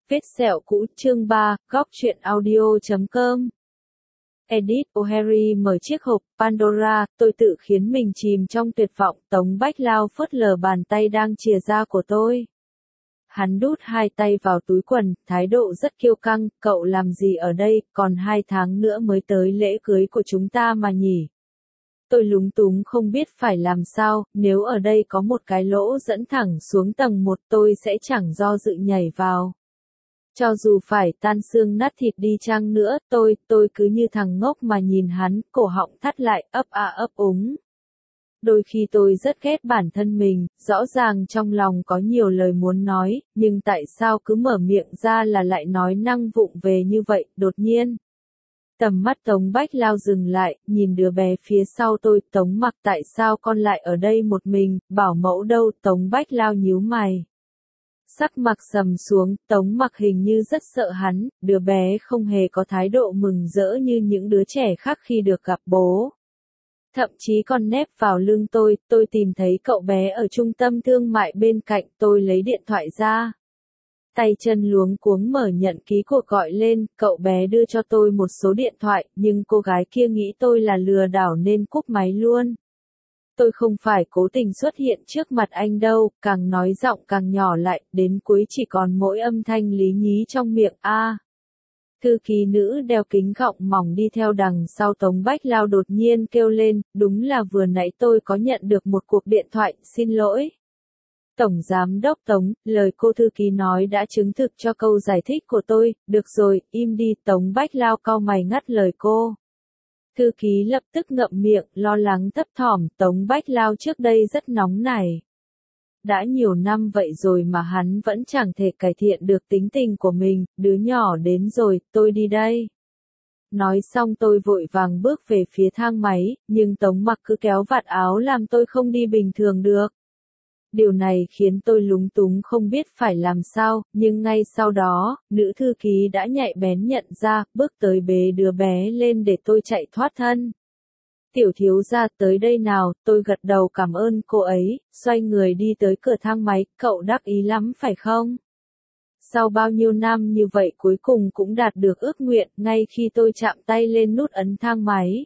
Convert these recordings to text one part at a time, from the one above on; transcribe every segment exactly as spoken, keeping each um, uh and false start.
Vết sẹo cũ chương ba, góc truyện audio chấm com. Edith O'Harry mở chiếc hộp Pandora, tôi tự khiến mình chìm trong tuyệt vọng. Tống Bách Lao phớt lờ bàn tay đang chìa ra của tôi. Hắn đút hai tay vào túi quần, thái độ rất kiêu căng. Cậu làm gì ở đây, còn hai tháng nữa mới tới lễ cưới của chúng ta mà nhỉ? Tôi lúng túng không biết phải làm sao, nếu ở đây có một cái lỗ dẫn thẳng xuống tầng một tôi sẽ chẳng do dự nhảy vào. Cho dù phải tan xương nát thịt đi chăng nữa, tôi, tôi cứ như thằng ngốc mà nhìn hắn, cổ họng thắt lại, ấp a ấp úng. Đôi khi tôi rất ghét bản thân mình, rõ ràng trong lòng có nhiều lời muốn nói, nhưng tại sao cứ mở miệng ra là lại nói năng vụng về như vậy, đột nhiên. Tầm mắt Tống Bách Lao dừng lại, nhìn đứa bé phía sau tôi, Tống Mặc tại sao con lại ở đây một mình, bảo mẫu đâu, Tống Bách Lao nhíu mày. Sắc mặt sầm xuống, Tống Mặc hình như rất sợ hắn, đứa bé không hề có thái độ mừng rỡ như những đứa trẻ khác khi được gặp bố. Thậm chí còn nép vào lưng tôi, tôi tìm thấy cậu bé ở trung tâm thương mại bên cạnh, tôi lấy điện thoại ra. Tay chân luống cuống mở nhận ký cuộc gọi lên, cậu bé đưa cho tôi một số điện thoại, nhưng cô gái kia nghĩ tôi là lừa đảo nên cúp máy luôn. Tôi không phải cố tình xuất hiện trước mặt anh đâu, càng nói giọng càng nhỏ lại, đến cuối chỉ còn mỗi âm thanh lý nhí trong miệng a. À. Thư ký nữ đeo kính gọng mỏng đi theo đằng sau Tống Bách Lao đột nhiên kêu lên, đúng là vừa nãy tôi có nhận được một cuộc điện thoại, xin lỗi. Tổng Giám đốc Tống, lời cô thư ký nói đã chứng thực cho câu giải thích của tôi, được rồi, im đi, Tống Bách Lao cau mày ngắt lời cô. Thư ký lập tức ngậm miệng, lo lắng thấp thỏm, Tống Bách Lao trước đây rất nóng nảy. Đã nhiều năm vậy rồi mà hắn vẫn chẳng thể cải thiện được tính tình của mình, đứa nhỏ đến rồi, tôi đi đây. Nói xong tôi vội vàng bước về phía thang máy, nhưng Tống Mặc cứ kéo vạt áo làm tôi không đi bình thường được. Điều này khiến tôi lúng túng không biết phải làm sao, nhưng ngay sau đó, nữ thư ký đã nhạy bén nhận ra, bước tới bế đứa bé lên để tôi chạy thoát thân. Tiểu thiếu gia tới đây nào, tôi gật đầu cảm ơn cô ấy, xoay người đi tới cửa thang máy, cậu đắc ý lắm phải không? Sau bao nhiêu năm như vậy cuối cùng cũng đạt được ước nguyện, ngay khi tôi chạm tay lên nút ấn thang máy.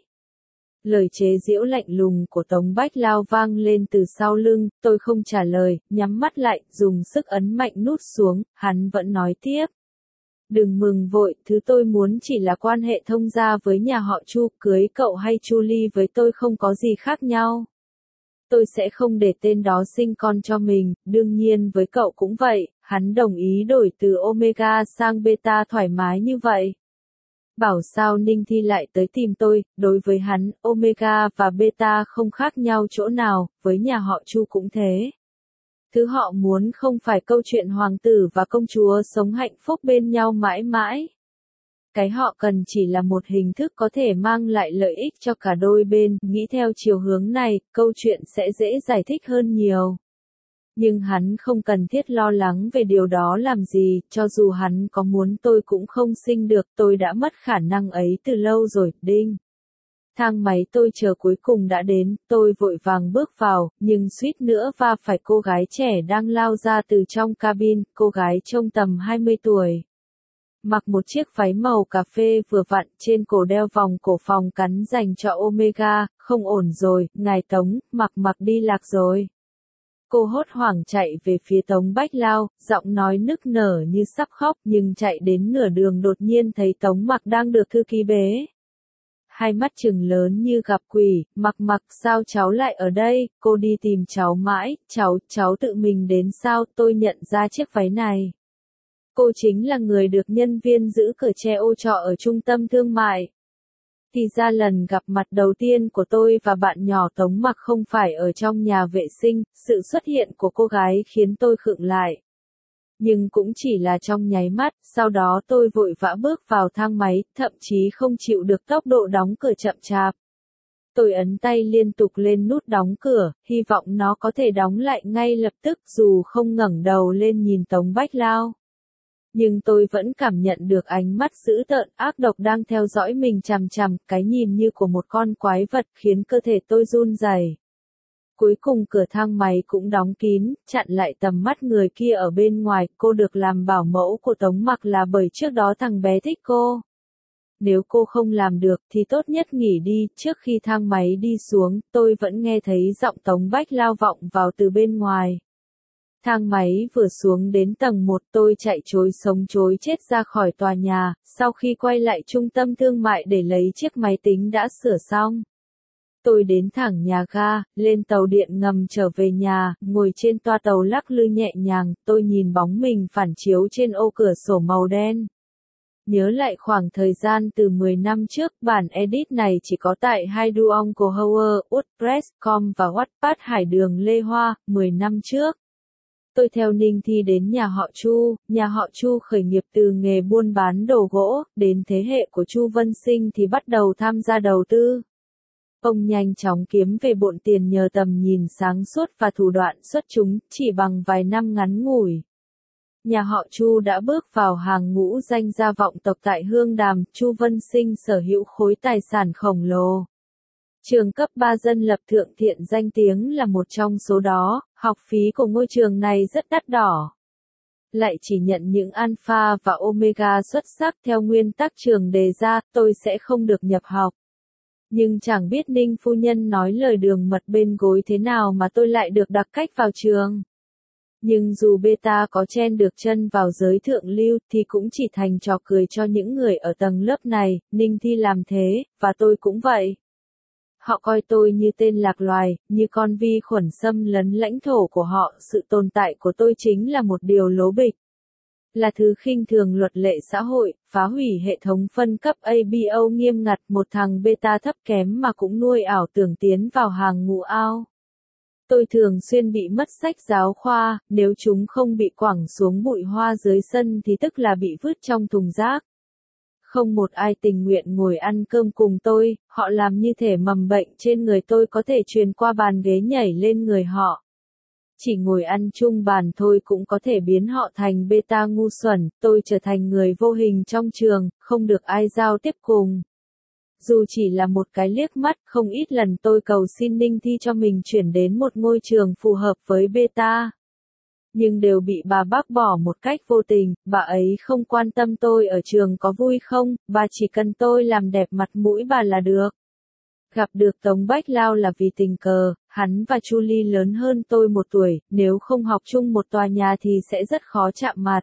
Lời chế giễu lạnh lùng của Tống Bách Lao vang lên từ sau lưng, tôi không trả lời, nhắm mắt lại, dùng sức ấn mạnh nút xuống, hắn vẫn nói tiếp. Đừng mừng vội, thứ tôi muốn chỉ là quan hệ thông gia với nhà họ Chu, cưới cậu hay Chu Ly với tôi không có gì khác nhau. Tôi sẽ không để tên đó sinh con cho mình, đương nhiên với cậu cũng vậy, hắn đồng ý đổi từ Omega sang Beta thoải mái như vậy. Bảo sao Ninh Thi lại tới tìm tôi, đối với hắn, Omega và Beta không khác nhau chỗ nào, với nhà họ Chu cũng thế. Thứ họ muốn không phải câu chuyện hoàng tử và công chúa sống hạnh phúc bên nhau mãi mãi. Cái họ cần chỉ là một hình thức có thể mang lại lợi ích cho cả đôi bên, nghĩ theo chiều hướng này, câu chuyện sẽ dễ giải thích hơn nhiều. Nhưng hắn không cần thiết lo lắng về điều đó làm gì, cho dù hắn có muốn tôi cũng không sinh được, tôi đã mất khả năng ấy từ lâu rồi, đinh. Thang máy tôi chờ cuối cùng đã đến, tôi vội vàng bước vào, nhưng suýt nữa va phải cô gái trẻ đang lao ra từ trong cabin, cô gái trông tầm hai mươi tuổi. Mặc một chiếc váy màu cà phê vừa vặn, trên cổ đeo vòng cổ phòng cắn dành cho Omega, không ổn rồi, ngài Tống, Mặc Mặc đi lạc rồi. Cô hốt hoảng chạy về phía Tống Bách Lao, giọng nói nức nở như sắp khóc, nhưng chạy đến nửa đường đột nhiên thấy Tống Mặc đang được thư ký bế. Hai mắt trừng lớn như gặp quỷ, Mặc Mặc sao cháu lại ở đây, cô đi tìm cháu mãi, cháu, cháu tự mình đến sao, tôi nhận ra chiếc váy này. Cô chính là người được nhân viên giữ cửa che ô trọ ở trung tâm thương mại. Thì ra lần gặp mặt đầu tiên của tôi và bạn nhỏ Tống Mặc không phải ở trong nhà vệ sinh, sự xuất hiện của cô gái khiến tôi khựng lại. Nhưng cũng chỉ là trong nháy mắt, sau đó tôi vội vã bước vào thang máy, thậm chí không chịu được tốc độ đóng cửa chậm chạp. Tôi ấn tay liên tục lên nút đóng cửa, hy vọng nó có thể đóng lại ngay lập tức dù không ngẩng đầu lên nhìn Tống Bách Lao. Nhưng tôi vẫn cảm nhận được ánh mắt dữ tợn ác độc đang theo dõi mình chằm chằm, cái nhìn như của một con quái vật khiến cơ thể tôi run rẩy. Cuối cùng cửa thang máy cũng đóng kín, chặn lại tầm mắt người kia ở bên ngoài, cô được làm bảo mẫu của Tống Mặc là bởi trước đó thằng bé thích cô. Nếu cô không làm được thì tốt nhất nghỉ đi, trước khi thang máy đi xuống, tôi vẫn nghe thấy giọng Tống Bách Lao vọng vào từ bên ngoài. Thang máy vừa xuống đến tầng một tôi chạy trối sống trối chết ra khỏi tòa nhà, sau khi quay lại trung tâm thương mại để lấy chiếc máy tính đã sửa xong. Tôi đến thẳng nhà ga, lên tàu điện ngầm trở về nhà, ngồi trên toa tàu lắc lư nhẹ nhàng, tôi nhìn bóng mình phản chiếu trên ô cửa sổ màu đen. Nhớ lại khoảng thời gian từ mười năm trước, bản edit này chỉ có tại hai Duong của Howard, WordPress chấm com và Wattpad Hải Đường Lê Hoa, mười năm trước. Tôi theo Ninh Thi đến nhà họ Chu, nhà họ Chu khởi nghiệp từ nghề buôn bán đồ gỗ, đến thế hệ của Chu Vân Sinh thì bắt đầu tham gia đầu tư. Ông nhanh chóng kiếm về bộn tiền nhờ tầm nhìn sáng suốt và thủ đoạn xuất chúng, chỉ bằng vài năm ngắn ngủi. Nhà họ Chu đã bước vào hàng ngũ danh gia vọng tộc tại Hương Đàm, Chu Vân Sinh sở hữu khối tài sản khổng lồ. Trường cấp ba dân lập Thượng Thiện danh tiếng là một trong số đó, học phí của ngôi trường này rất đắt đỏ. Lại chỉ nhận những alpha và omega xuất sắc theo nguyên tắc trường đề ra, tôi sẽ không được nhập học. Nhưng chẳng biết Ninh phu nhân nói lời đường mật bên gối thế nào mà tôi lại được đặc cách vào trường. Nhưng dù beta có chen được chân vào giới thượng lưu thì cũng chỉ thành trò cười cho những người ở tầng lớp này, Ninh Thi làm thế, và tôi cũng vậy. Họ coi tôi như tên lạc loài, như con vi khuẩn xâm lấn lãnh thổ của họ, sự tồn tại của tôi chính là một điều lố bịch. Là thứ khinh thường luật lệ xã hội, phá hủy hệ thống phân cấp a bê o nghiêm ngặt, một thằng beta thấp kém mà cũng nuôi ảo tưởng tiến vào hàng ngũ ao. Tôi thường xuyên bị mất sách giáo khoa, nếu chúng không bị quẳng xuống bụi hoa dưới sân thì tức là bị vứt trong thùng rác. Không một ai tình nguyện ngồi ăn cơm cùng tôi, họ làm như thể mầm bệnh trên người tôi có thể truyền qua bàn ghế nhảy lên người họ. Chỉ ngồi ăn chung bàn thôi cũng có thể biến họ thành beta ngu xuẩn, tôi trở thành người vô hình trong trường, không được ai giao tiếp cùng. Dù chỉ là một cái liếc mắt, không ít lần tôi cầu xin Ninh Thi cho mình chuyển đến một ngôi trường phù hợp với beta. Nhưng đều bị bà bác bỏ một cách vô tình, bà ấy không quan tâm tôi ở trường có vui không, bà chỉ cần tôi làm đẹp mặt mũi bà là được. Gặp được Tống Bách Lao là vì tình cờ, hắn và Chu Ly lớn hơn tôi một tuổi, nếu không học chung một tòa nhà thì sẽ rất khó chạm mặt.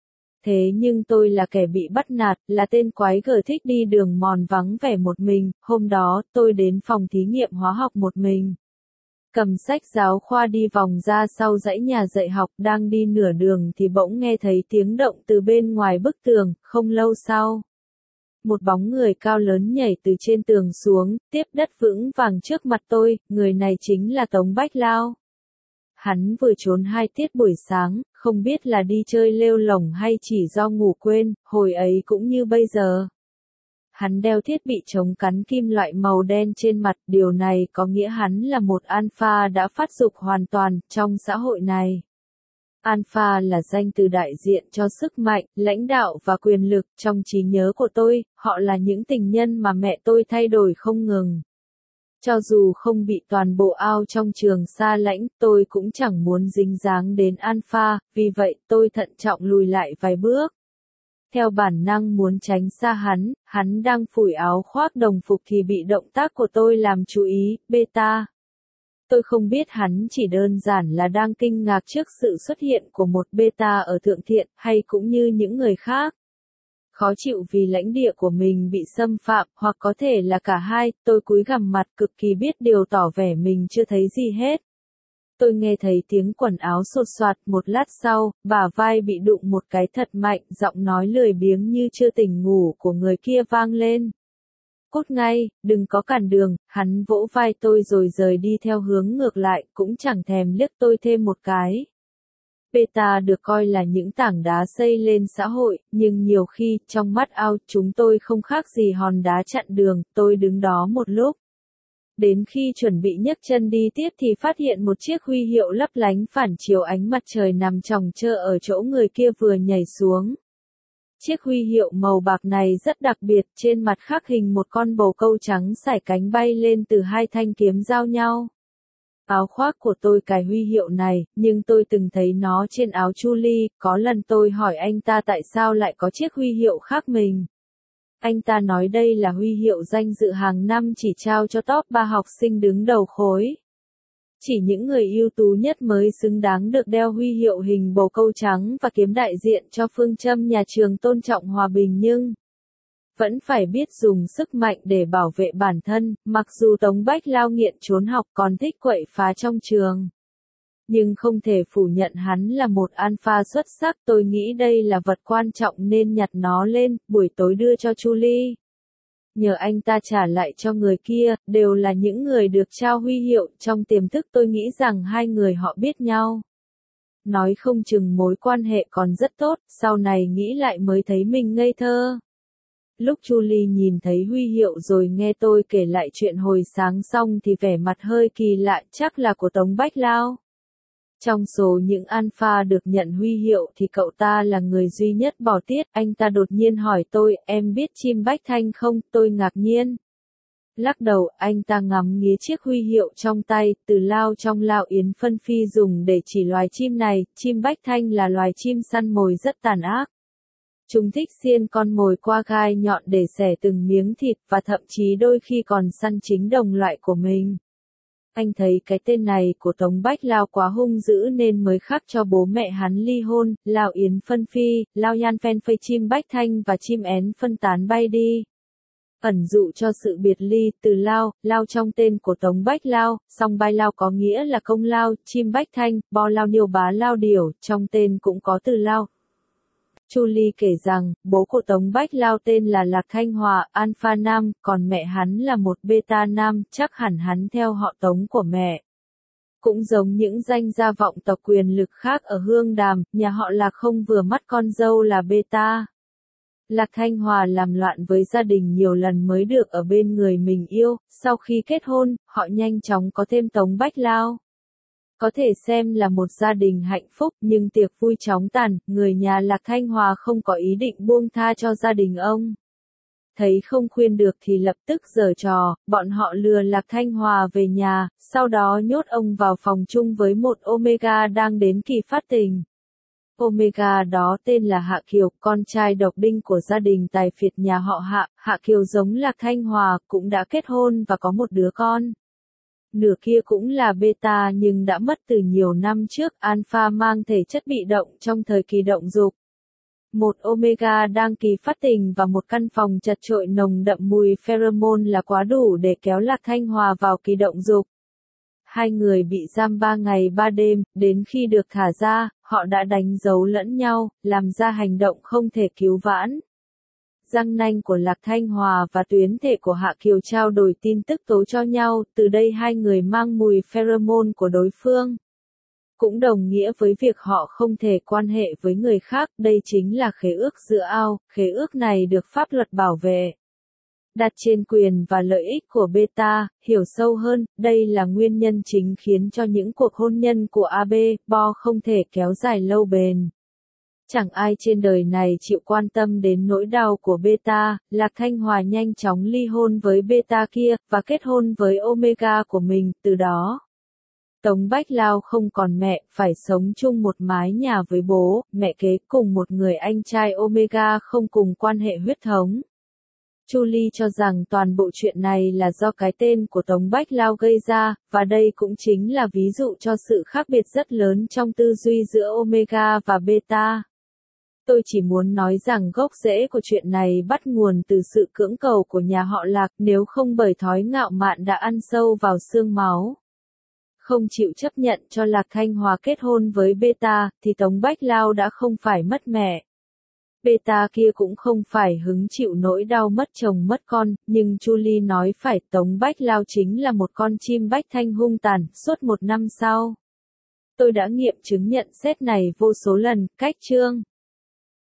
Thế nhưng tôi là kẻ bị bắt nạt, là tên quái gở thích đi đường mòn vắng vẻ một mình, hôm đó tôi đến phòng thí nghiệm hóa học một mình. Cầm sách giáo khoa đi vòng ra sau dãy nhà dạy học, đang đi nửa đường thì bỗng nghe thấy tiếng động từ bên ngoài bức tường, không lâu sau. Một bóng người cao lớn nhảy từ trên tường xuống, tiếp đất vững vàng trước mặt tôi, người này chính là Tống Bách Lao. Hắn vừa trốn hai tiết buổi sáng, không biết là đi chơi lêu lổng hay chỉ do ngủ quên, hồi ấy cũng như bây giờ. Hắn đeo thiết bị chống cắn kim loại màu đen trên mặt, điều này có nghĩa hắn là một alpha đã phát dục hoàn toàn trong xã hội này. Alpha là danh từ đại diện cho sức mạnh, lãnh đạo và quyền lực, trong trí nhớ của tôi, họ là những tình nhân mà mẹ tôi thay đổi không ngừng. Cho dù không bị toàn bộ ao trong trường xa lãnh, tôi cũng chẳng muốn dính dáng đến alpha, vì vậy tôi thận trọng lùi lại vài bước. Theo bản năng muốn tránh xa hắn, hắn đang phủi áo khoác đồng phục thì bị động tác của tôi làm chú ý, beta. Tôi không biết hắn chỉ đơn giản là đang kinh ngạc trước sự xuất hiện của một beta ở Thượng Thiện, hay cũng như những người khác. Khó chịu vì lãnh địa của mình bị xâm phạm, hoặc có thể là cả hai, tôi cúi gằm mặt cực kỳ biết điều tỏ vẻ mình chưa thấy gì hết. Tôi nghe thấy tiếng quần áo xột xoạt, một lát sau, bả vai bị đụng một cái thật mạnh, giọng nói lười biếng như chưa tỉnh ngủ của người kia vang lên. Cút ngay, đừng có cản đường, hắn vỗ vai tôi rồi rời đi theo hướng ngược lại, cũng chẳng thèm liếc tôi thêm một cái. Beta được coi là những tảng đá xây lên xã hội, nhưng nhiều khi, trong mắt ao, chúng tôi không khác gì hòn đá chặn đường, tôi đứng đó một lúc. Đến khi chuẩn bị nhấc chân đi tiếp thì phát hiện một chiếc huy hiệu lấp lánh phản chiếu ánh mặt trời nằm chồng chơ ở chỗ người kia vừa nhảy xuống. Chiếc huy hiệu màu bạc này rất đặc biệt, trên mặt khắc hình một con bồ câu trắng sải cánh bay lên từ hai thanh kiếm giao nhau. Áo khoác của tôi cài huy hiệu này, nhưng tôi từng thấy nó trên áo Julie, có lần tôi hỏi anh ta tại sao lại có chiếc huy hiệu khác mình. Anh ta nói đây là huy hiệu danh dự hàng năm chỉ trao cho top ba học sinh đứng đầu khối. Chỉ những người ưu tú nhất mới xứng đáng được đeo huy hiệu hình bồ câu trắng và kiếm đại diện cho phương châm nhà trường tôn trọng hòa bình nhưng vẫn phải biết dùng sức mạnh để bảo vệ bản thân, mặc dù Tống Bách Lao nghiện trốn học còn thích quậy phá trong trường. Nhưng không thể phủ nhận hắn là một alpha xuất sắc, tôi nghĩ đây là vật quan trọng nên nhặt nó lên, buổi tối đưa cho Julie. Nhờ anh ta trả lại cho người kia, đều là những người được trao huy hiệu, trong tiềm thức tôi nghĩ rằng hai người họ biết nhau. Nói không chừng mối quan hệ còn rất tốt, sau này nghĩ lại mới thấy mình ngây thơ. Lúc Julie nhìn thấy huy hiệu rồi nghe tôi kể lại chuyện hồi sáng xong thì vẻ mặt hơi kỳ lạ, chắc là của Tống Bách Lao. Trong số những alpha được nhận huy hiệu thì cậu ta là người duy nhất bỏ tiết, anh ta đột nhiên hỏi tôi, em biết chim Bách Thanh không, tôi ngạc nhiên. Lắc đầu, anh ta ngắm nghía chiếc huy hiệu trong tay, từ Lao trong Lao Yến Phân Phi dùng để chỉ loài chim này, chim Bách Thanh là loài chim săn mồi rất tàn ác. Chúng thích xiên con mồi qua gai nhọn để xẻ từng miếng thịt và thậm chí đôi khi còn săn chính đồng loại của mình. Anh thấy cái tên này của Tống Bách Lao quá hung dữ nên mới khắc cho bố mẹ hắn ly hôn, Lao Yến Phân Phi, Lao Yan Phen Phây chim Bách Thanh và chim én phân tán bay đi. Ẩn dụ cho sự biệt ly, từ Lao, Lao trong tên của Tống Bách Lao, song Bai Lao có nghĩa là công lao, chim Bách Thanh, Bo Lao Niêu Bá Lao Điểu, trong tên cũng có từ Lao. Julie kể rằng, bố của Tống Bách Lao tên là Lạc Thanh Hòa, Alpha Nam, còn mẹ hắn là một Beta Nam, chắc hẳn hắn theo họ Tống của mẹ. Cũng giống những danh gia vọng tộc quyền lực khác ở Hương Đàm, nhà họ Lạc không vừa mắt con dâu là Beta. Lạc Thanh Hòa làm loạn với gia đình nhiều lần mới được ở bên người mình yêu, sau khi kết hôn, họ nhanh chóng có thêm Tống Bách Lao. Có thể xem là một gia đình hạnh phúc nhưng tiệc vui chóng tàn, người nhà Lạc Thanh Hòa không có ý định buông tha cho gia đình ông. Thấy không khuyên được thì lập tức giở trò, bọn họ lừa Lạc Thanh Hòa về nhà, sau đó nhốt ông vào phòng chung với một Omega đang đến kỳ phát tình. Omega đó tên là Hạ Kiều, con trai độc đinh của gia đình tài phiệt nhà họ Hạ. Hạ Kiều giống Lạc Thanh Hòa, cũng đã kết hôn và có một đứa con. Nửa kia cũng là beta nhưng đã mất từ nhiều năm trước, alpha mang thể chất bị động trong thời kỳ động dục. Một omega đang kỳ phát tình và một căn phòng chật chội nồng đậm mùi pheromone là quá đủ để kéo Lạc Thanh Hòa vào kỳ động dục. Hai người bị giam ba ngày ba đêm, đến khi được thả ra, họ đã đánh dấu lẫn nhau, làm ra hành động không thể cứu vãn. Răng nanh của Lạc Thanh Hòa và tuyến thể của Hạ Kiều trao đổi tin tức tố cho nhau, từ đây hai người mang mùi pheromone của đối phương. Cũng đồng nghĩa với việc họ không thể quan hệ với người khác, đây chính là khế ước giữa ao, khế ước này được pháp luật bảo vệ. Đặt trên quyền và lợi ích của beta, hiểu sâu hơn, đây là nguyên nhân chính khiến cho những cuộc hôn nhân của a bê, Bo không thể kéo dài lâu bền. Chẳng ai trên đời này chịu quan tâm đến nỗi đau của beta, Lạc Thanh Hòa nhanh chóng ly hôn với beta kia, và kết hôn với omega của mình, từ đó. Tống Bách Lao không còn mẹ, phải sống chung một mái nhà với bố, mẹ kế cùng một người anh trai omega không cùng quan hệ huyết thống. Julie cho rằng toàn bộ chuyện này là do cái tên của Tống Bách Lao gây ra, và đây cũng chính là ví dụ cho sự khác biệt rất lớn trong tư duy giữa omega và beta. Tôi chỉ muốn nói rằng gốc rễ của chuyện này bắt nguồn từ sự cưỡng cầu của nhà họ Lạc, nếu không bởi thói ngạo mạn đã ăn sâu vào xương máu. Không chịu chấp nhận cho Lạc Thanh Hòa kết hôn với beta, thì Tống Bách Lao đã không phải mất mẹ. Beta kia cũng không phải hứng chịu nỗi đau mất chồng mất con, nhưng Julie nói phải, Tống Bách Lao chính là một con chim Bách Thanh hung tàn, suốt một năm sau. Tôi đã nghiệm chứng nhận xét này vô số lần, cách chương.